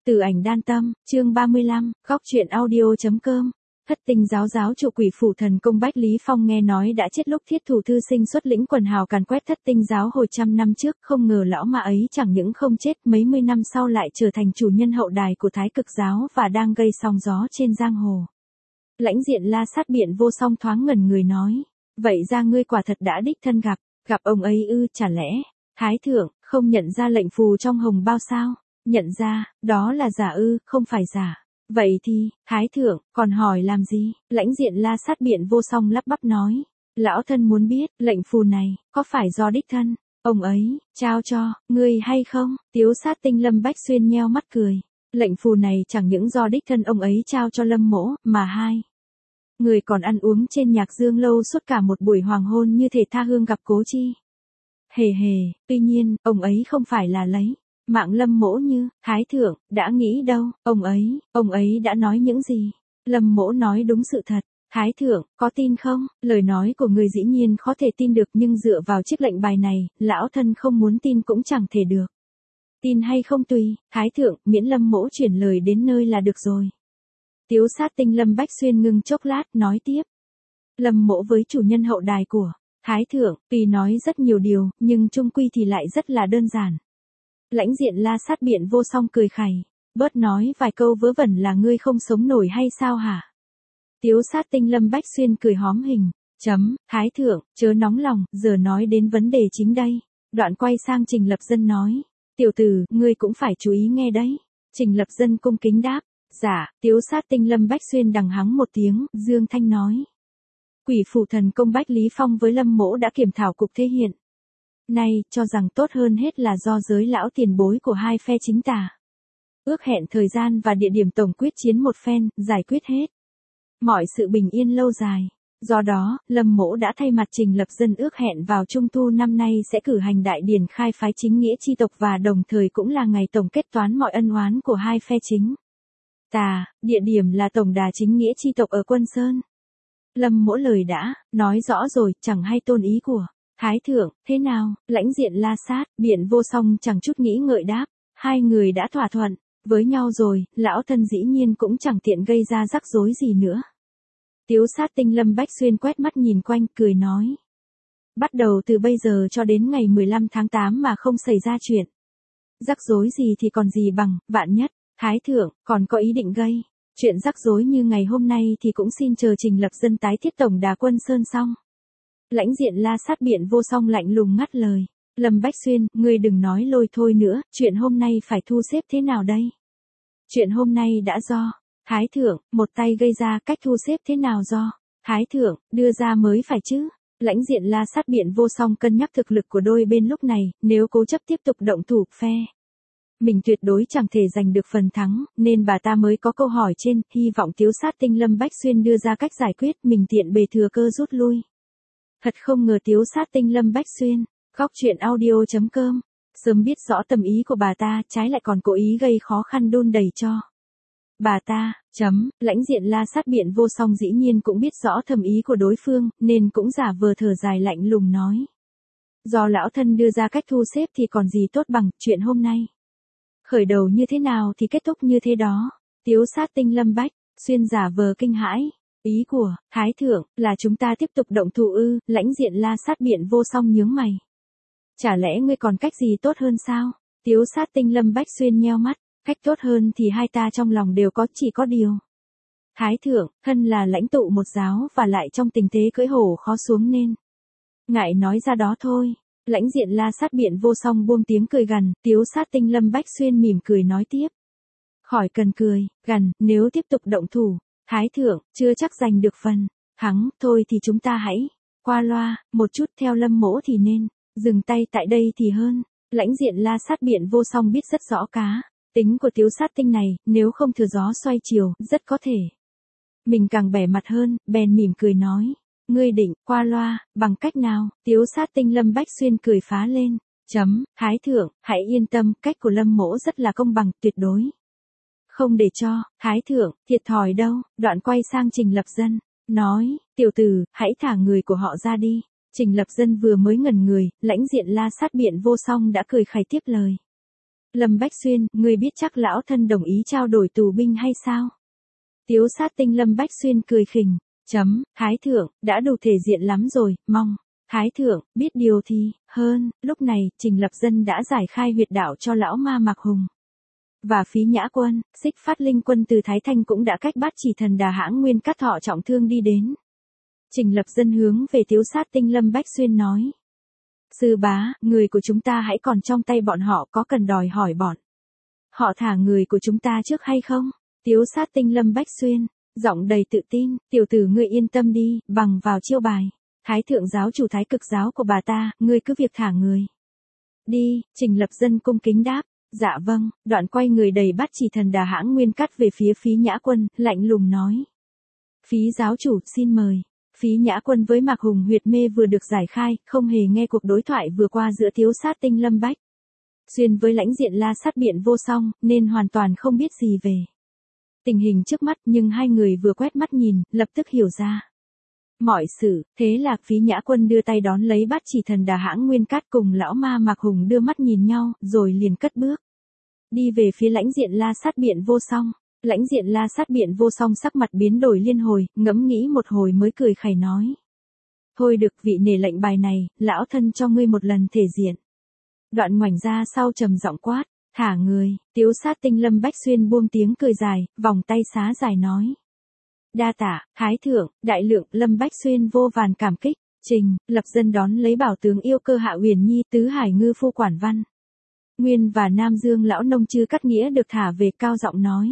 Từ ảnh đan tâm, chương 35, góc truyện audio.com. Thất tinh giáo giáo chủ quỷ phủ thần công Bách Lý Phong nghe nói đã chết lúc thiết thủ thư sinh xuất lĩnh quần hào càn quét thất tinh giáo hồi trăm năm trước, không ngờ lão ma ấy chẳng những không chết, mấy mươi năm sau lại trở thành chủ nhân hậu đài của Thái Cực giáo và đang gây sóng gió trên giang hồ. Lãnh Diện La Sát Biện Vô Song thoáng ngẩn người nói, vậy ra ngươi quả thật đã đích thân gặp ông ấy ư? Chả lẽ Thái thượng không nhận ra lệnh phù trong hồng bao sao? Nhận ra, đó là giả ư? Không phải giả. Vậy thì, Thái thượng, còn hỏi làm gì? Lãnh Diện La Sát Biện Vô Song lắp bắp nói. Lão thân muốn biết, lệnh phù này, có phải do đích thân ông ấy trao cho ngươi hay không? Tiếu Sát Tinh Lâm Bách Xuyên nheo mắt cười. Lệnh phù này chẳng những do đích thân ông ấy trao cho Lâm Mỗ, mà hai người còn ăn uống trên Nhạc Dương lâu suốt cả một buổi hoàng hôn như thể tha hương gặp cố chi. Hề hề, tuy nhiên, ông ấy không phải là lấy mạng Lâm Mỗ như Thái thượng đã nghĩ đâu. Ông ấy đã nói những gì? Lâm Mỗ nói đúng sự thật. Thái thượng, có tin không? Lời nói của người dĩ nhiên khó thể tin được, nhưng dựa vào chiếc lệnh bài này, lão thân không muốn tin cũng chẳng thể được. Tin hay không tùy, Thái thượng, miễn Lâm Mỗ chuyển lời đến nơi là được rồi. Tiếu Sát Tinh Lâm Bách Xuyên ngưng chốc lát, nói tiếp. Lâm Mỗ với chủ nhân hậu đài của Thái thượng, tuy nói rất nhiều điều, nhưng chung quy thì lại rất là đơn giản. Lãnh Diện La Sát Biện Vô Song cười khẩy, bớt nói vài câu vớ vẩn là ngươi không sống nổi hay sao hả? Tiếu Sát Tinh Lâm Bách Xuyên cười hóm hình, Thái thượng, chớ nóng lòng, giờ nói đến vấn đề chính đây. Đoạn quay sang Trình Lập Dân nói, tiểu tử, ngươi cũng phải chú ý nghe đấy. Trình Lập Dân cung kính đáp, dạ. Tiếu Sát Tinh Lâm Bách Xuyên đằng hắng một tiếng, Dương Thanh nói. Quỷ phủ thần công Bách Lý Phong với Lâm Mỗ đã kiểm thảo cục thế hiện nay, cho rằng tốt hơn hết là do giới lão tiền bối của hai phe chính tà ước hẹn thời gian và địa điểm tổng quyết chiến một phen, giải quyết hết mọi sự bình yên lâu dài. Do đó, Lâm Mỗ đã thay mặt Trình Lập Dân ước hẹn vào Trung thu năm nay sẽ cử hành đại điển khai phái chính nghĩa chi tộc, và đồng thời cũng là ngày tổng kết toán mọi ân oán của hai phe chính tà. Địa điểm là tổng đà chính nghĩa chi tộc ở Quân Sơn. Lâm Mỗ lời đã nói rõ rồi, chẳng hay tôn ý của Thái thượng thế nào? Lãnh Diện La Sát Biện Vô Song chẳng chút nghĩ ngợi đáp, hai người đã thỏa thuận với nhau rồi, lão thân dĩ nhiên cũng chẳng tiện gây ra rắc rối gì nữa. Tiếu Sát Tinh Lâm Bách Xuyên quét mắt nhìn quanh, cười nói. Bắt đầu từ bây giờ cho đến ngày 15 tháng 8 mà không xảy ra chuyện rắc rối gì thì còn gì bằng, vạn nhất Thái thượng còn có ý định gây chuyện rắc rối như ngày hôm nay thì cũng xin chờ Trình Lập Dân tái thiết tổng đà Quân Sơn xong. Lãnh Diện La Sát Biện Vô Song lạnh lùng ngắt lời. Lâm Bách Xuyên, ngươi đừng nói lôi thôi nữa, chuyện hôm nay phải thu xếp thế nào đây? Chuyện hôm nay đã do Thái thượng một tay gây ra, cách thu xếp thế nào do Thái thượng đưa ra mới phải chứ. Lãnh Diện La Sát Biện Vô Song cân nhắc thực lực của đôi bên lúc này, nếu cố chấp tiếp tục động thủ, phe mình tuyệt đối chẳng thể giành được phần thắng, nên bà ta mới có câu hỏi trên, hy vọng Tiếu Sát Tinh Lâm Bách Xuyên đưa ra cách giải quyết, mình tiện bề thừa cơ rút lui. Thật không ngờ Tiếu Sát Tinh Lâm Bách Xuyên, góc truyện audio.com, sớm biết rõ tâm ý của bà ta, trái lại còn cố ý gây khó khăn đôn đầy cho bà ta. Lãnh Diện La Sát Biện Vô Song dĩ nhiên cũng biết rõ thầm ý của đối phương, nên cũng giả vờ thở dài lạnh lùng nói. Do lão thân đưa ra cách thu xếp thì còn gì tốt bằng, chuyện hôm nay khởi đầu như thế nào thì kết thúc như thế đó. Tiếu Sát Tinh Lâm Bách Xuyên giả vờ kinh hãi. Ý của Thái thượng là chúng ta tiếp tục động thủ ư? Lãnh Diện La Sát Biện Vô Song nhướng mày. Chả lẽ ngươi còn cách gì tốt hơn sao? Tiếu Sát Tinh Lâm Bách Xuyên nheo mắt. Cách tốt hơn thì hai ta trong lòng đều có, chỉ có điều Thái thượng thân là lãnh tụ một giáo và lại trong tình thế cưỡi hổ khó xuống nên ngại nói ra đó thôi. Lãnh Diện La Sát Biện Vô Song buông tiếng cười gằn. Tiếu Sát Tinh Lâm Bách Xuyên mỉm cười nói tiếp. Khỏi cần cười gằn, nếu tiếp tục động thủ, Thái thượng chưa chắc giành được phần thắng, thôi thì chúng ta hãy qua loa một chút, theo Lâm Mỗ thì nên dừng tay tại đây thì hơn. Lãnh Diện La Sát Biện Vô Song biết rất rõ cá tính của Tiếu Sát Tinh này, nếu không thừa gió xoay chiều, rất có thể mình càng bẻ mặt hơn, bèn mỉm cười nói. Ngươi định qua loa bằng cách nào? Tiếu Sát Tinh Lâm Bách Xuyên cười phá lên. Thái thượng hãy yên tâm, cách của Lâm Mỗ rất là công bằng, tuyệt đối không để cho Thái thượng thiệt thòi đâu. Đoạn quay sang Trình Lập Dân, nói, tiểu tử, hãy thả người của họ ra đi. Trình Lập Dân vừa mới ngẩn người, Lãnh Diện La Sát Biện Vô Song đã cười khẩy tiếp lời. Lâm Bách Xuyên, ngươi biết chắc lão thân đồng ý trao đổi tù binh hay sao? Tiếu sát tinh Lâm Bách Xuyên cười khỉnh. Thái thượng, đã đủ thể diện lắm rồi, mong. Thái thượng, biết điều thì, hơn, lúc này, Trình Lập Dân đã giải khai huyệt đạo cho lão ma Mạc Hùng. Và Phí Nhã Quân, Xích Phát Linh Quân từ Thái Thanh cũng đã cách Bát Chỉ Thần Đà Hãng Nguyên Cát Thọ trọng thương đi đến. Trình Lập Dân hướng về Tiếu sát tinh Lâm Bách Xuyên nói. Sư bá, người của chúng ta hãy còn trong tay bọn họ, có cần đòi hỏi bọn họ thả người của chúng ta trước hay không? Tiếu sát tinh Lâm Bách Xuyên, giọng đầy tự tin, tiểu tử ngươi yên tâm đi, bằng vào chiêu bài. Thái thượng giáo chủ Thái Cực giáo của bà ta, ngươi cứ việc thả người. Đi, Trình Lập Dân cung kính đáp. Dạ vâng, đoạn quay người đầy Bát Chỉ Thần Đà Hãng Nguyên Cát về phía Phí Nhã Quân, lạnh lùng nói. Phí giáo chủ, xin mời. Phí Nhã Quân với Mạc Hùng huyệt mê vừa được giải khai, không hề nghe cuộc đối thoại vừa qua giữa Tiếu sát tinh Lâm Bách Xuyên với lãnh diện La Sát Biện Vô Song, nên hoàn toàn không biết gì về tình hình trước mắt, nhưng hai người vừa quét mắt nhìn, lập tức hiểu ra mọi sự. Thế là Phí Nhã Quân đưa tay đón lấy Bát Chỉ Thần Đà Hãng Nguyên Cát, cùng lão ma Mạc Hùng đưa mắt nhìn nhau, rồi liền cất bước đi về phía lãnh diện La Sát Biện Vô Song. Lãnh diện La Sát Biện Vô Song sắc mặt biến đổi liên hồi, ngẫm nghĩ một hồi mới cười khẩy nói. Thôi được, vị nể lệnh bài này, lão thân cho ngươi một lần thể diện. Đoạn ngoảnh ra sau trầm giọng quát, thả người. Tiếu sát tinh Lâm Bách Xuyên buông tiếng cười dài, vòng tay xá dài nói. Đa tạ, Thái thượng, đại lượng. Lâm Bách Xuyên vô vàn cảm kích. Trình Lập Dân đón lấy bảo tướng yêu cơ Hạ Uyển Nhi, tứ hải ngư phu Quản Văn Nguyên và Nam Dương lão nông Chư Cát Nghĩa được thả về, cao giọng nói.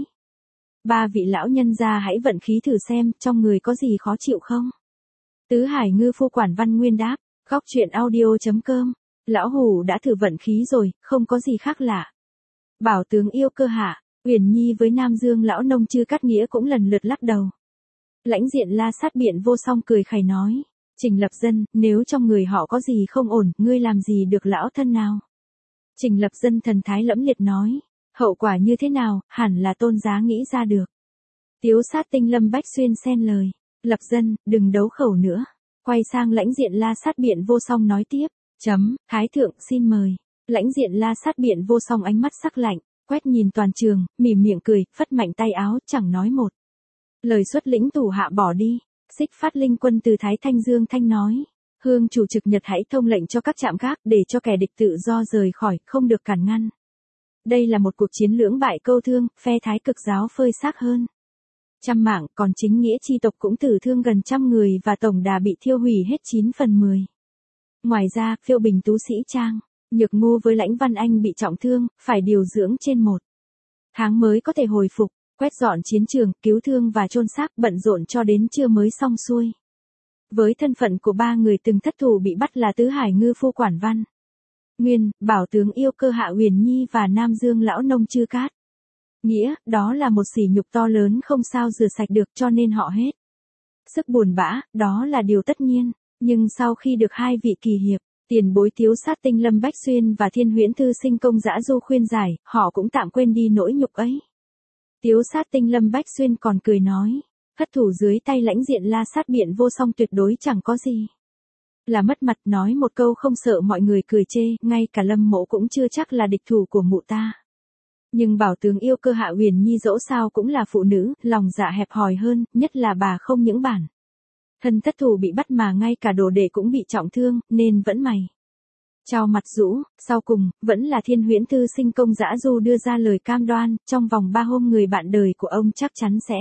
Ba vị lão nhân gia hãy vận khí thử xem, trong người có gì khó chịu không? Tứ hải ngư phu Quản Văn Nguyên đáp. Góc truyện audio.com. Lão hủ đã thử vận khí rồi, không có gì khác lạ. Bảo tướng yêu cơ Hạ Uyển Nhi với Nam Dương lão nông Chư Cát Nghĩa cũng lần lượt lắc đầu. Lãnh diện La Sát Biện Vô Song cười khẩy nói. Trình Lập Dân, nếu trong người họ có gì không ổn, ngươi làm gì được lão thân nào? Trình Lập Dân thần thái lẫm liệt nói. Hậu quả như thế nào, hẳn là tôn giá nghĩ ra được. Tiếu sát tinh Lâm Bách Xuyên xen lời. Lập Dân, đừng đấu khẩu nữa. Quay sang lãnh diện La Sát Biện Vô Song nói tiếp. Thái thượng, xin mời. Lãnh diện La Sát Biện Vô Song ánh mắt sắc lạnh, quét nhìn toàn trường, mỉm miệng cười, phất mạnh tay áo, chẳng nói một lời, xuất lĩnh thủ hạ bỏ đi. Xích Phát Linh Quân từ Thái Thanh Dương Thanh nói. Hương chủ trực Nhật hãy thông lệnh cho các trạm gác, để cho kẻ địch tự do rời khỏi, không được cản ngăn. Đây là một cuộc chiến lưỡng bại câu thương, phe Thái Cực giáo phơi xác hơn trăm mạng, còn chính nghĩa chi tộc cũng tử thương gần 100 người và tổng đà bị thiêu hủy hết 9/10. Ngoài ra, Phiêu Bình Tú Sĩ Trang, Nhược Ngu với Lãnh Văn Anh bị trọng thương, phải điều dưỡng trên 1 tháng mới có thể hồi phục, quét dọn chiến trường, cứu thương và chôn xác, bận rộn cho đến trưa mới xong xuôi. Với thân phận của ba người từng thất thủ bị bắt là tứ hải ngư phu Quản Văn Nguyên, bảo tướng yêu cơ Hạ Uyển Nhi và Nam Dương lão nông Chư Cát Nghĩa, đó là một sỉ nhục to lớn không sao rửa sạch được, cho nên họ hết sức buồn bã, đó là điều tất nhiên. Nhưng sau khi được hai vị kỳ hiệp, tiền bối Tiếu sát tinh Lâm Bách Xuyên và Thiên Huyễn Thư Sinh Công Dã Du khuyên giải, họ cũng tạm quên đi nỗi nhục ấy. Tiếu sát tinh Lâm Bách Xuyên còn cười nói. Thất thủ dưới tay lãnh diện La Sát Biện Vô Song tuyệt đối chẳng có gì là mất mặt, nói một câu không sợ mọi người cười chê, ngay cả Lâm Mộ cũng chưa chắc là địch thủ của mụ ta. Nhưng bảo tướng yêu cơ Hạ Uyển Nhi dẫu sao cũng là phụ nữ, lòng dạ hẹp hòi hơn, nhất là bà không những bản thân thất thủ bị bắt mà ngay cả đồ đệ cũng bị trọng thương, nên vẫn mày chau mặt rũ. Sau cùng, vẫn là Thiên Huyễn Thư Sinh Công Dã Du đưa ra lời cam đoan, trong vòng 3 hôm người bạn đời của ông chắc chắn sẽ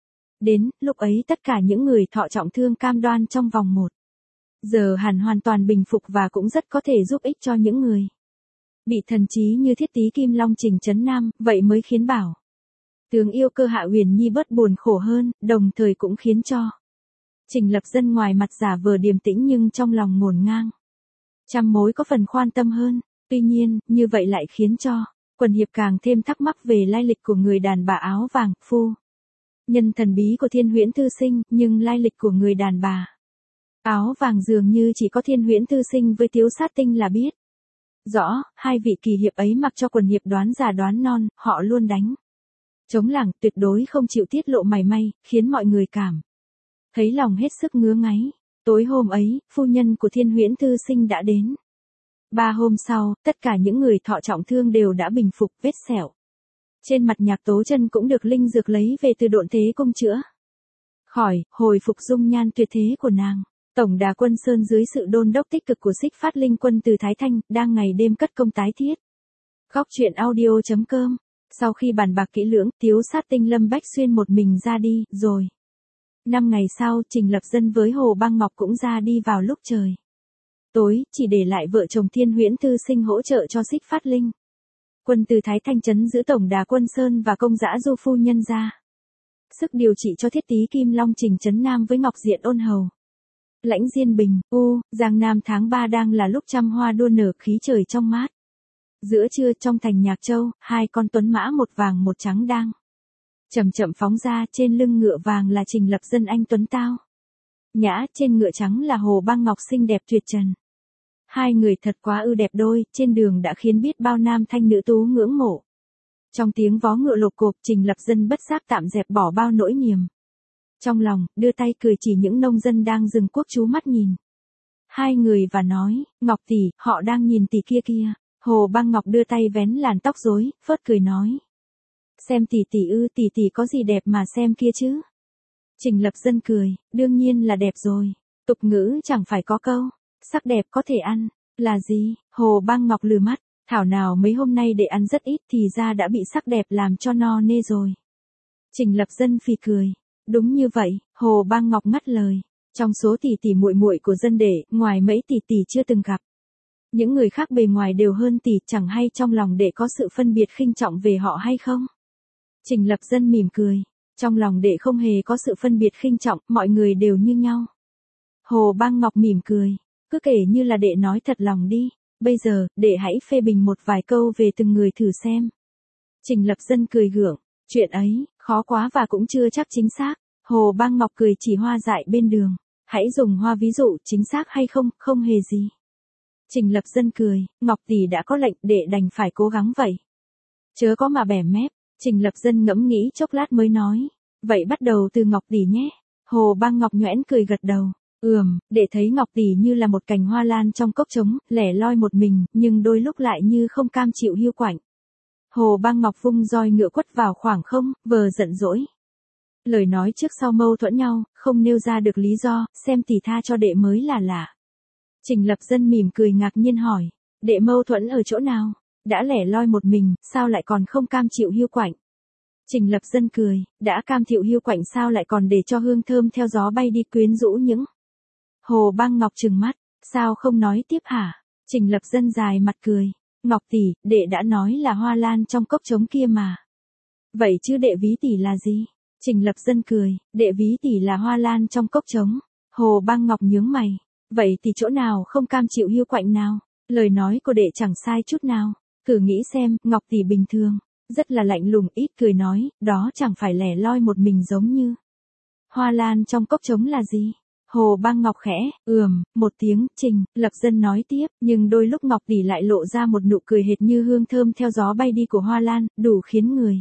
đến. Lúc ấy tất cả những người thọ trọng thương cam đoan trong vòng 1 giờ hẳn hoàn toàn bình phục, và cũng rất có thể giúp ích cho những người bị thần trí như Thiết Tý Kim Long Trình Trấn Nam, vậy mới khiến bảo tướng yêu cơ Hạ Uyển Nhi bớt buồn khổ hơn, đồng thời cũng khiến cho Trình Lập Dân ngoài mặt giả vờ điềm tĩnh nhưng trong lòng ngổn ngang trăm mối có phần khoan tâm hơn. Tuy nhiên, như vậy lại khiến cho quần hiệp càng thêm thắc mắc về lai lịch của người đàn bà áo vàng, phu nhân thần bí của Thiên Huyễn Thư Sinh, nhưng lai lịch của người đàn bà áo vàng dường như chỉ có Thiên Huyễn Thư Sinh với Tiếu sát tinh là biết rõ. Hai vị kỳ hiệp ấy mặc cho quần hiệp đoán già đoán non, họ luôn đánh chống lảng, tuyệt đối không chịu tiết lộ mảy may, khiến mọi người cảm thấy lòng hết sức ngứa ngáy. Tối hôm ấy, phu nhân của Thiên Huyễn Thư Sinh đã đến 3 hôm sau, tất cả những người thọ trọng thương đều đã bình phục vết sẹo. Trên mặt Nhạc Tố Chân cũng được linh dược lấy về từ Độn Thế Công chữa khỏi, hồi phục dung nhan tuyệt thế của nàng. Tổng đà Quân Sơn dưới sự đôn đốc tích cực của Xích Phát Linh Quân từ Thái Thanh, đang ngày đêm cất công tái thiết. Góc truyện audio.com. Sau khi bàn bạc kỹ lưỡng, Tiếu Sát Tinh Lâm Bách Xuyên một mình ra đi, rồi. 5 ngày sau, Trình Lập Dân với Hồ Băng Ngọc cũng ra đi vào lúc trời tối, chỉ để lại vợ chồng Thiên Huyễn Thư Sinh hỗ trợ cho Xích Phát Linh Quân từ Thái Thanh trấn giữ tổng đà Quân Sơn và công dã Du phu nhân ra sức điều trị cho Thiết Tý Kim Long Trình trấn Nam với Ngọc Diện Ôn Hầu. Lãnh Diên Bình, Giang Nam tháng 3 đang là lúc trăm hoa đua nở, khí trời trong mát. Giữa trưa trong thành Nhạc Châu, 2 con tuấn mã một vàng một trắng đang chậm chậm phóng ra, trên lưng ngựa vàng là Trình Lập Dân anh tuấn tao nhã, trên ngựa trắng là Hồ Băng Ngọc xinh đẹp tuyệt trần. 2 người thật quá ư đẹp đôi, trên đường đã khiến biết bao nam thanh nữ tú ngưỡng mộ. Trong tiếng vó ngựa lộp cộp, Trình Lập Dân bất giác tạm dẹp bỏ bao nỗi niềm trong lòng, đưa tay cười chỉ những nông dân đang dừng quốc chú mắt nhìn 2 người và nói, Ngọc tỷ, họ đang nhìn tỷ kia kia. Hồ Băng Ngọc đưa tay vén làn tóc rối, phớt cười nói. Xem tỷ tỷ ư, tỷ tỷ có gì đẹp mà xem kia chứ. Trình Lập Dân cười, đương nhiên là đẹp rồi. Tục ngữ chẳng phải có câu, sắc đẹp có thể ăn, là gì? Hồ Băng Ngọc lừ mắt, thảo nào mấy hôm nay để ăn rất ít thì ra đã bị sắc đẹp làm cho no nê rồi. Trình Lập Dân phì cười, đúng như vậy, Hồ Băng Ngọc ngắt lời. Trong số tỷ tỷ muội muội của dân đệ, ngoài mấy tỷ tỷ chưa từng gặp, những người khác bề ngoài đều hơn tỷ, chẳng hay trong lòng đệ có sự phân biệt khinh trọng về họ hay không? Trình Lập Dân mỉm cười, trong lòng đệ không hề có sự phân biệt khinh trọng, mọi người đều như nhau. Hồ Băng Ngọc mỉm cười, cứ kể như là đệ nói thật lòng đi, bây giờ, đệ hãy phê bình một vài câu về từng người thử xem. Trình Lập Dân cười gượng, chuyện ấy, khó quá và cũng chưa chắc chính xác. Hồ Băng Ngọc cười chỉ hoa dại bên đường, hãy dùng hoa ví dụ, chính xác hay không, không hề gì. Trình Lập Dân cười, Ngọc tỷ đã có lệnh, đệ đành phải cố gắng vậy. Chớ có mà bẻ mép. Trình Lập Dân ngẫm nghĩ chốc lát mới nói, vậy bắt đầu từ Ngọc tỷ nhé. Hồ Băng Ngọc nhoẻn cười gật đầu, đệ thấy Ngọc tỷ như là một cành hoa lan trong cốc trống, lẻ loi một mình, nhưng đôi lúc lại như không cam chịu hiu quạnh. Hồ Băng Ngọc vung roi ngựa quất vào khoảng không, vờ giận dỗi. Lời nói trước sau mâu thuẫn nhau, không nêu ra được lý do, xem tỷ tha cho đệ mới là lạ. Trình Lập Dân mỉm cười ngạc nhiên hỏi, đệ mâu thuẫn ở chỗ nào? Đã lẻ loi một mình, sao lại còn không cam chịu hiu quạnh? Trình Lập Dân cười, đã cam chịu hiu quạnh sao lại còn để cho hương thơm theo gió bay đi quyến rũ những. Hồ Băng Ngọc trừng mắt, sao không nói tiếp hả? Trình Lập Dân dài mặt cười, Ngọc tỷ, đệ đã nói là hoa lan trong cốc trống kia mà. Vậy chứ đệ ví tỷ là gì? Trình Lập Dân cười, đệ ví tỷ là hoa lan trong cốc trống. Hồ Băng Ngọc nhướng mày, vậy thì chỗ nào không cam chịu hiu quạnh nào? Lời nói của đệ chẳng sai chút nào. Thử nghĩ xem, Ngọc tỷ bình thường, rất là lạnh lùng, ít cười nói, đó chẳng phải lẻ loi một mình giống như. Hoa lan trong cốc trống là gì? Hồ Băng Ngọc khẽ, một tiếng, Trình Lập Dân nói tiếp, nhưng đôi lúc Ngọc tỷ lại lộ ra một nụ cười hệt như hương thơm theo gió bay đi của hoa lan, đủ khiến người.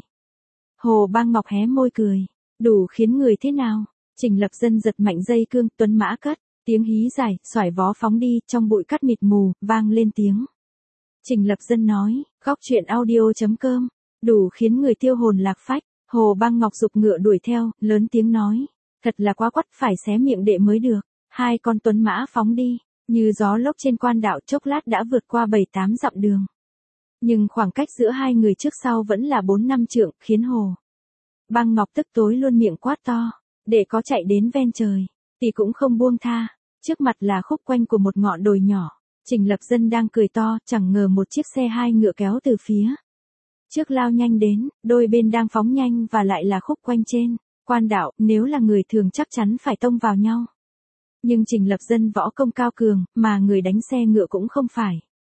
Hồ Băng Ngọc hé môi cười, đủ khiến người thế nào? Trình Lập Dân giật mạnh dây cương, tuấn mã cất, tiếng hí dài, xoải vó phóng đi, trong bụi cát mịt mù, vang lên tiếng. Trình Lập Dân nói, góc truyện audio.com, đủ khiến người tiêu hồn lạc phách. Hồ Băng Ngọc giục ngựa đuổi theo, lớn tiếng nói, thật là quá quắt, phải xé miệng đệ mới được. 2 con tuấn mã phóng đi, như gió lốc trên quan đạo, chốc lát đã vượt qua 7-8 dặm đường. Nhưng khoảng cách giữa 2 người trước sau vẫn là 4-5 trượng, khiến Hồ Băng Ngọc tức tối luôn miệng quát to, để có chạy đến ven trời, thì cũng không buông tha. Trước mặt là khúc quanh của một ngọn đồi nhỏ. Trình Lập Dân đang cười to, chẳng ngờ một chiếc xe 2 ngựa kéo từ phía trước lao nhanh đến, đôi bên đang phóng nhanh và lại là khúc quanh trên quan đạo, nếu là người thường chắc chắn phải tông vào nhau. Nhưng Trình Lập Dân võ công cao cường, mà người đánh xe ngựa cũng không phải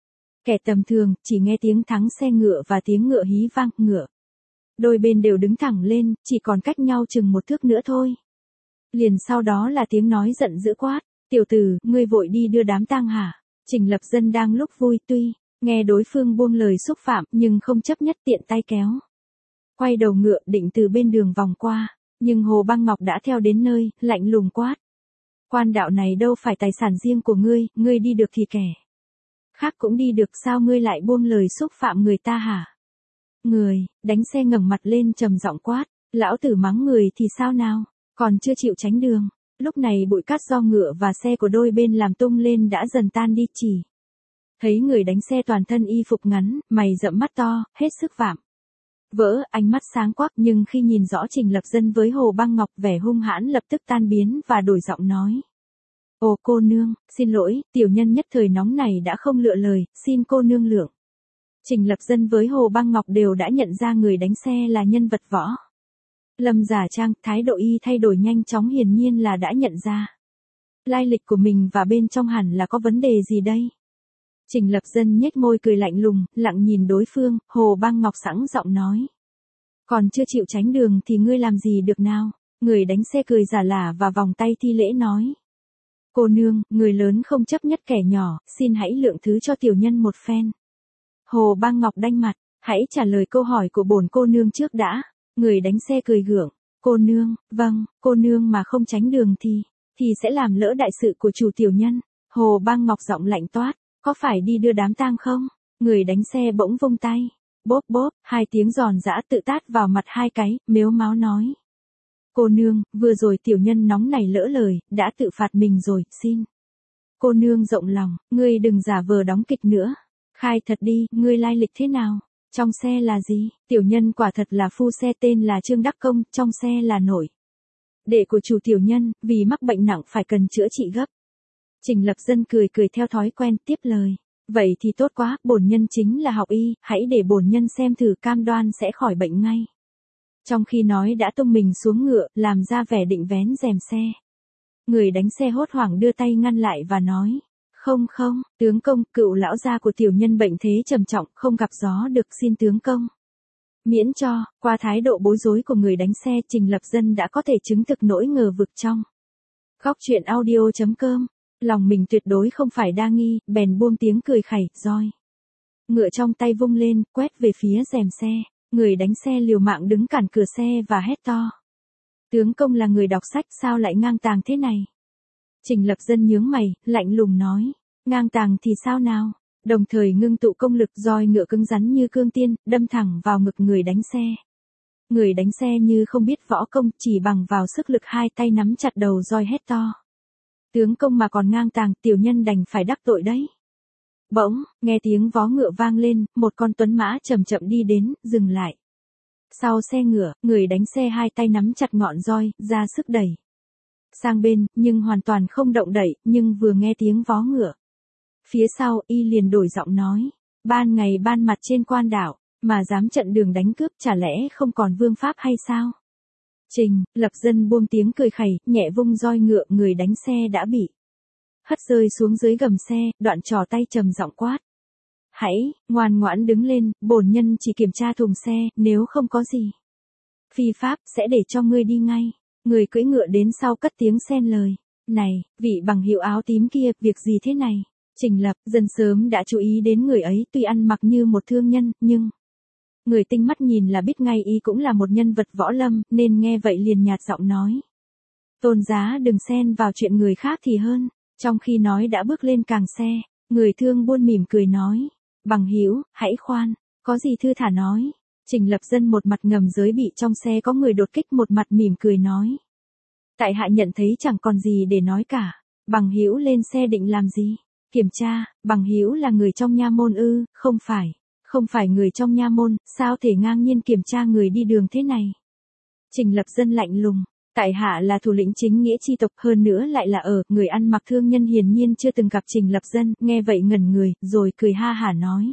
kẻ tầm thường, chỉ nghe tiếng thắng xe ngựa và tiếng ngựa hí vang, ngựa đôi bên đều đứng thẳng lên, chỉ còn cách nhau chừng 1 thước nữa thôi. Liền sau đó là tiếng nói giận dữ quát, tiểu tử, ngươi vội đi đưa đám tang hả? Trình Lập Dân đang lúc vui, tuy nghe đối phương buông lời xúc phạm, nhưng không chấp nhất, tiện tay kéo quay đầu ngựa định từ bên đường vòng qua, nhưng Hồ Băng Ngọc đã theo đến nơi, lạnh lùng quát. Quan đạo này đâu phải tài sản riêng của ngươi, ngươi đi được thì kẻ Khác cũng đi được sao ngươi lại buông lời xúc phạm người ta hả? Người, đánh xe ngẩng mặt lên trầm giọng quát, lão tử mắng người thì sao nào, còn chưa chịu tránh đường. Lúc này bụi cát do ngựa và xe của đôi bên làm tung lên đã dần tan đi chỉ. Thấy người đánh xe toàn thân y phục ngắn, mày rậm mắt to, hết sức vạm vỡ, ánh mắt sáng quắc, nhưng khi nhìn rõ Trình Lập Dân với Hồ Băng Ngọc, vẻ hung hãn lập tức tan biến và đổi giọng nói. Ồ cô nương, xin lỗi, tiểu nhân nhất thời nóng này đã không lựa lời, xin cô nương lượng. Trình Lập Dân với Hồ Băng Ngọc đều đã nhận ra người đánh xe là nhân vật võ lâm giả trang, thái độ y thay đổi nhanh chóng, hiển nhiên là đã nhận ra lai lịch của mình và bên trong hẳn là có vấn đề gì đây. Trình Lập Dân nhếch môi cười lạnh lùng, lặng nhìn đối phương. Hồ Băng Ngọc sẵn giọng nói. Còn chưa chịu tránh đường thì ngươi làm gì được nào? Người đánh xe cười giả lả và vòng tay thi lễ nói. Cô nương, người lớn không chấp nhất kẻ nhỏ, xin hãy lượng thứ cho tiểu nhân một phen. Hồ Băng Ngọc đanh mặt, hãy trả lời câu hỏi của bổn cô nương trước đã. Người đánh xe cười gượng. Cô nương, vâng, cô nương mà không tránh đường thì sẽ làm lỡ đại sự của chủ tiểu nhân. Hồ Băng Ngọc giọng lạnh toát. Có phải đi đưa đám tang không? Người đánh xe bỗng vung tay. Bốp bốp, hai tiếng giòn giã tự tát vào mặt hai cái, mếu máo nói. Cô nương, vừa rồi tiểu nhân nóng này lỡ lời, đã tự phạt mình rồi, xin. Cô nương rộng lòng, ngươi đừng giả vờ đóng kịch nữa. Khai thật đi, ngươi lai lịch thế nào? Trong xe là gì? Tiểu nhân quả thật là phu xe tên là Trương Đắc Công, trong xe là nội đệ của chủ tiểu nhân, vì mắc bệnh nặng phải cần chữa trị gấp. Trình Lập Dân cười cười theo thói quen tiếp lời. Vậy thì tốt quá, bổn nhân chính là học y, hãy để bổn nhân xem thử, cam đoan sẽ khỏi bệnh ngay. Trong khi nói đã tung mình xuống ngựa, làm ra vẻ định vén rèm xe. Người đánh xe hốt hoảng đưa tay ngăn lại và nói. Không không, tướng công, cựu lão gia của tiểu nhân bệnh thế trầm trọng, không gặp gió được, xin tướng công miễn cho. Qua thái độ bối rối của người đánh xe, Trình Lập Dân đã có thể chứng thực nỗi ngờ vực trong. Góc truyện audio.com. Lòng mình tuyệt đối không phải đa nghi, bèn buông tiếng cười khẩy, roi ngựa trong tay vung lên, quét về phía rèm xe. Người đánh xe liều mạng đứng cản cửa xe và hét to. Tướng công là người đọc sách sao lại ngang tàng thế này? Trình Lập Dân nhướng mày, lạnh lùng nói. Ngang tàng thì sao nào? Đồng thời ngưng tụ công lực, roi ngựa cứng rắn như cương tiên, đâm thẳng vào ngực người đánh xe. Người đánh xe như không biết võ công, chỉ bằng vào sức lực hai tay nắm chặt đầu roi hét to. Tướng công mà còn ngang tàng, tiểu nhân đành phải đắc tội đấy. Bỗng, nghe tiếng vó ngựa vang lên, một con tuấn mã chậm chậm đi đến, dừng lại. Sau xe ngựa, người đánh xe hai tay nắm chặt ngọn roi, ra sức đẩy sang bên, nhưng hoàn toàn không động đậy, nhưng vừa nghe tiếng vó ngựa phía sau, y liền đổi giọng nói. Ban ngày ban mặt trên quan đảo, mà dám trận đường đánh cướp, chả lẽ không còn vương pháp hay sao? Trình Lập Dân buông tiếng cười khẩy, nhẹ vung roi ngựa, người đánh xe đã bị hất rơi xuống dưới gầm xe, đoạn trò tay trầm giọng quát. Hãy, ngoan ngoãn đứng lên, bổn nhân chỉ kiểm tra thùng xe, nếu không có gì phi pháp, sẽ để cho ngươi đi ngay. Người cưỡi ngựa đến sau cất tiếng xen lời. Này, vị bằng hữu áo tím kia, việc gì thế này? Trình Lập Dân sớm đã chú ý đến người ấy, tuy ăn mặc như một thương nhân, nhưng người tinh mắt nhìn là biết ngay y cũng là một nhân vật võ lâm, nên nghe vậy liền nhạt giọng nói. Tôn giá đừng xen vào chuyện người khác thì hơn. Trong khi nói đã bước lên càng xe, người thương buôn mỉm cười nói. Bằng hữu, hãy khoan, có gì thư thả nói. Trình Lập Dân một mặt ngầm giới bị trong xe có người đột kích, một mặt mỉm cười nói. Tại hạ nhận thấy chẳng còn gì để nói cả. Bằng hữu lên xe định làm gì? Kiểm tra. Bằng hữu là người trong nha môn ư? Không phải người trong nha môn, sao thể ngang nhiên kiểm tra người đi đường thế này? Trình Lập Dân lạnh lùng. Tại hạ là thủ lĩnh chính nghĩa chi tộc, hơn nữa lại là người ăn mặc thương nhân, hiển nhiên chưa từng gặp Trình Lập Dân, nghe vậy ngẩn người, rồi cười ha hả nói.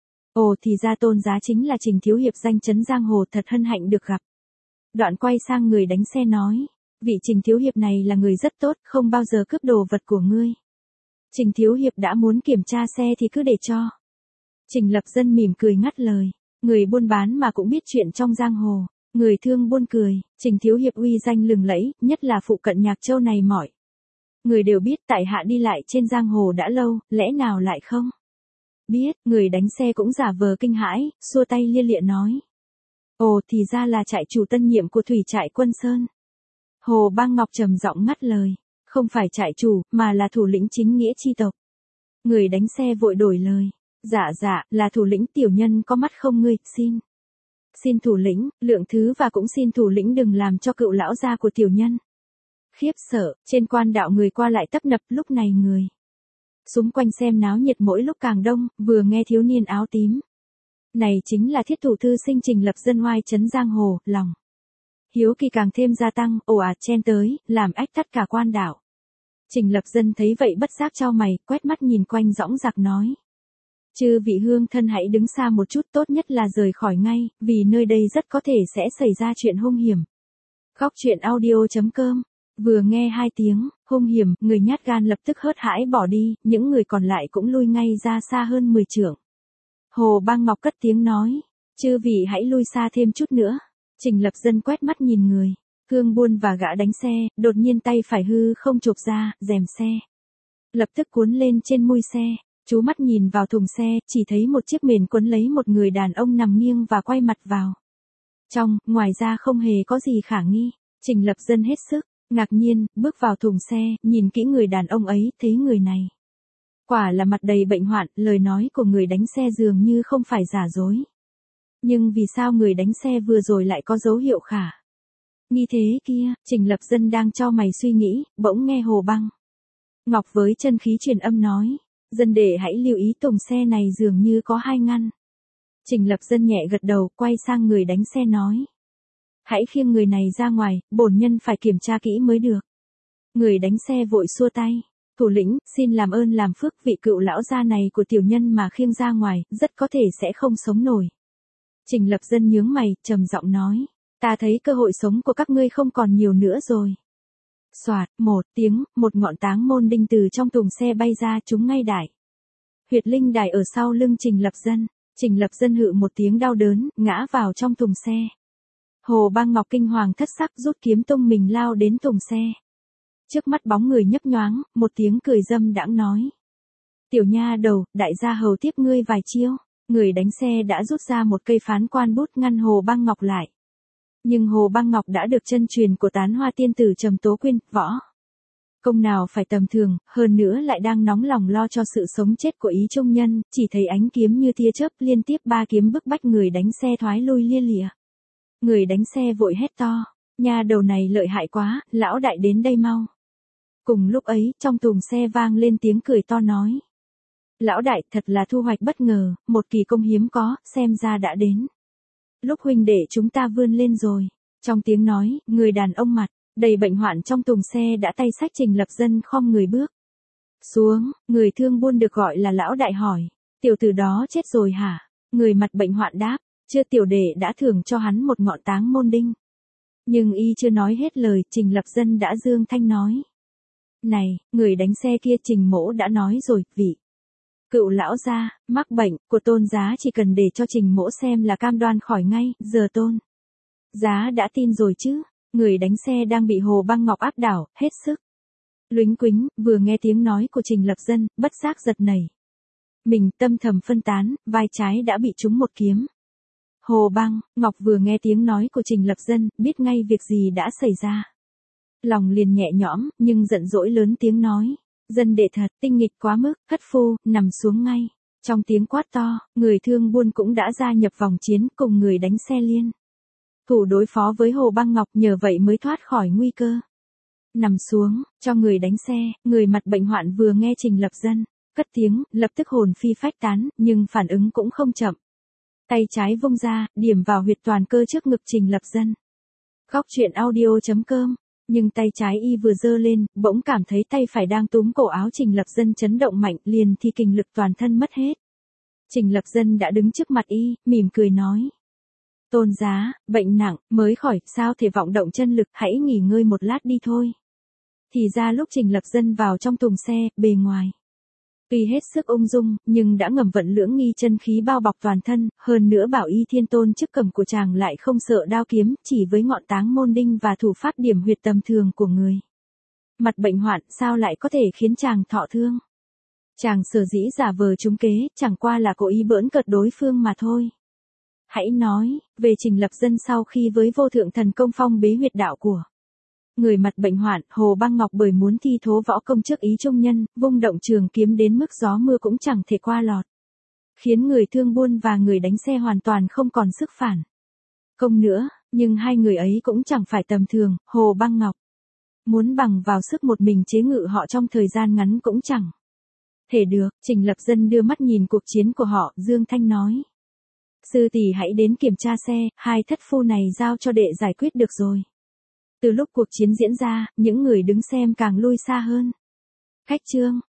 Ồ, thì ra tôn giá chính là Trình thiếu hiệp danh chấn giang hồ, thật hân hạnh được gặp. Đoạn quay sang người đánh xe nói. Vị Trình thiếu hiệp này là người rất tốt, không bao giờ cướp đồ vật của ngươi. Trình thiếu hiệp đã muốn kiểm tra xe thì cứ để cho. Trình Lập Dân mỉm cười ngắt lời. Người buôn bán mà cũng biết chuyện trong giang hồ. Người thương buôn cười. Trình thiếu hiệp uy danh lừng lẫy, nhất là phụ cận Nhạc Châu này mọi người đều biết, tại hạ đi lại trên giang hồ đã lâu, lẽ nào lại không biết? Người đánh xe cũng giả vờ kinh hãi, xua tay lia lịa nói. Ồ, thì ra là trại chủ tân nhiệm của thủy trại Quân Sơn. Hồ Băng Ngọc trầm giọng ngắt lời. Không phải trại chủ, mà là thủ lĩnh chính nghĩa chi tộc. Người đánh xe vội đổi lời. Dạ, là thủ lĩnh, tiểu nhân có mắt không ngươi, xin. Xin thủ lĩnh, lượng thứ và cũng xin thủ lĩnh đừng làm cho cựu lão gia của tiểu nhân khiếp sợ. Trên quan đạo người qua lại tấp nập, lúc này người xung quanh xem náo nhiệt mỗi lúc càng đông. Vừa nghe thiếu niên áo tím này chính là thiết thủ thư sinh Trình Lập Dân oai trấn giang hồ, lòng hiếu kỳ càng thêm gia tăng, ồ ạt chen tới, làm ách tắc cả quan đạo. Trình Lập Dân thấy vậy bất giác chau mày, quét mắt nhìn quanh dõng dạc nói: chư vị hương thân hãy đứng xa một chút, tốt nhất là rời khỏi ngay, vì nơi đây rất có thể sẽ xảy ra chuyện hung hiểm. Khóc chuyện audio.com. Vừa nghe hai tiếng hung hiểm, người nhát gan lập tức hớt hãi bỏ đi, những người còn lại cũng lui ngay ra xa hơn 10 trượng. Hồ Bang Ngọc cất tiếng nói: chư vị hãy lui xa thêm chút nữa. Trình Lập Dân quét mắt nhìn người thương buôn và gã đánh xe, đột nhiên tay phải hư không chộp ra, rèm xe lập tức cuốn lên trên mui xe. Chú mắt nhìn vào thùng xe, chỉ thấy một chiếc mền quấn lấy một người đàn ông nằm nghiêng và quay mặt vào trong, ngoài ra không hề có gì khả nghi. Trình Lập Dân hết sức ngạc nhiên, bước vào thùng xe, nhìn kỹ người đàn ông ấy, thấy người này quả là mặt đầy bệnh hoạn, lời nói của người đánh xe dường như không phải giả dối. Nhưng vì sao người đánh xe vừa rồi lại có dấu hiệu khả nghi thế kia? Trình Lập Dân đang cho mày suy nghĩ, bỗng nghe Hồ Bang Ngọc với chân khí truyền âm nói: dân đệ hãy lưu ý, thùng xe này dường như có hai ngăn. Trình Lập Dân nhẹ gật đầu, quay sang người đánh xe nói: hãy khiêng người này ra ngoài, bổn nhân phải kiểm tra kỹ mới được. Người đánh xe vội xua tay: thủ lĩnh, xin làm ơn làm phước, vị cựu lão gia này của tiểu nhân mà khiêng ra ngoài, rất có thể sẽ không sống nổi. Trình Lập Dân nhướng mày, trầm giọng nói: ta thấy cơ hội sống của các ngươi không còn nhiều nữa rồi. Soạt, một tiếng, một ngọn táng môn đinh từ trong thùng xe bay ra, trúng ngay đại huyệt linh đài ở sau lưng Trình Lập Dân. Trình Lập Dân hự một tiếng đau đớn, ngã vào trong thùng xe. Hồ Bang Ngọc kinh hoàng thất sắc, rút kiếm tung mình lao đến thùng xe. Trước mắt bóng người nhấp nhoáng, một tiếng cười dâm đãng nói: tiểu nha đầu, đại gia hầu tiếp ngươi vài chiêu. Người đánh xe đã rút ra một cây phán quan bút ngăn Hồ Bang Ngọc lại. Nhưng Hồ Bang Ngọc đã được chân truyền của Tán Hoa tiên tử Trầm Tố Quyên, võ công nào phải tầm thường, hơn nữa lại đang nóng lòng lo cho sự sống chết của ý trung nhân, chỉ thấy ánh kiếm như tia chớp, liên tiếp 3 kiếm bức bách người đánh xe thoái lui lia lịa. Người đánh xe vội hét to: nha đầu này lợi hại quá, lão đại đến đây mau. Cùng lúc ấy, trong thùng xe vang lên tiếng cười to nói: lão đại, thật là thu hoạch bất ngờ, một kỳ công hiếm có, xem ra đã đến lúc huynh đệ chúng ta vươn lên rồi. Trong tiếng nói, người đàn ông mặt đầy bệnh hoạn trong thùng xe đã tay xách Trình Lập Dân khom người bước xuống. Người thương buôn được gọi là lão đại hỏi: tiểu tử đó chết rồi hả? Người mặt bệnh hoạn đáp: chưa, tiểu đệ đã thưởng cho hắn một ngọn táng môn đinh. Nhưng y chưa nói hết lời, Trình Lập Dân đã dương thanh nói: này, người đánh xe kia, Trình mỗ đã nói rồi, vị cựu lão gia mắc bệnh của tôn giá chỉ cần để cho Trình mỗ xem là cam đoan khỏi ngay, giờ tôn giá đã tin rồi chứ? Người đánh xe đang bị Hồ Bang Ngọc áp đảo, hết sức luính quính, vừa nghe tiếng nói của Trình Lập Dân, bất giác giật nảy mình, tâm thầm phân tán, vai trái đã bị trúng một kiếm. Hồ Bang Ngọc vừa nghe tiếng nói của Trình Lập Dân, biết ngay việc gì đã xảy ra. Lòng liền nhẹ nhõm, nhưng giận dỗi lớn tiếng nói: dân đệ thật tinh nghịch quá mức, thất phu, nằm xuống ngay. Trong tiếng quát to, người thương buôn cũng đã gia nhập vòng chiến, cùng người đánh xe liên thủ đối phó với Hồ Bang Ngọc, nhờ vậy mới thoát khỏi nguy cơ. Nằm xuống, cho người đánh xe. Người mặt bệnh hoạn vừa nghe Trình Lập Dân cất tiếng, lập tức hồn phi phách tán, nhưng phản ứng cũng không chậm. Tay trái vung ra, điểm vào huyệt toàn cơ trước ngực Trình Lập Dân. Khóc chuyện audio.com. Nhưng tay trái y vừa giơ lên, bỗng cảm thấy tay phải đang túm cổ áo Trình Lập Dân chấn động mạnh, liền thì kình lực toàn thân mất hết. Trình Lập Dân đã đứng trước mặt y, mỉm cười nói: tôn giá, bệnh nặng, mới khỏi, sao thể vọng động chân lực, hãy nghỉ ngơi một lát đi thôi. Thì ra lúc Trình Lập Dân vào trong thùng xe, bề ngoài tuy hết sức ung dung, nhưng đã ngầm vận lưỡng nghi chân khí bao bọc toàn thân, hơn nữa bảo y thiên tôn chức cầm của chàng lại không sợ đao kiếm, chỉ với ngọn táng môn đinh và thủ pháp điểm huyệt tầm thường của người mặt bệnh hoạn, sao lại có thể khiến chàng thọ thương. Chàng sở dĩ giả vờ trúng kế, chẳng qua là cố ý bỡn cợt đối phương mà thôi. Hãy nói về Trình Lập Dân sau khi với vô thượng thần công phong bế huyệt đạo của Người mặt bệnh hoạn, Hồ Băng Ngọc bởi muốn thi thố võ công trước ý trung nhân, vung động trường kiếm đến mức gió mưa cũng chẳng thể qua lọt. Khiến người thương buôn và người đánh xe hoàn toàn không còn sức phản công nữa, nhưng hai người ấy cũng chẳng phải tầm thường, Hồ Băng Ngọc muốn bằng vào sức một mình chế ngự họ trong thời gian ngắn cũng chẳng thể được. Trình Lập Dân đưa mắt nhìn cuộc chiến của họ, Dương Thanh nói. Sư tỷ hãy đến kiểm tra xe, hai thất phu này giao cho đệ giải quyết được rồi. Từ lúc cuộc chiến diễn ra, những người đứng xem càng lui xa hơn. Khách Trương,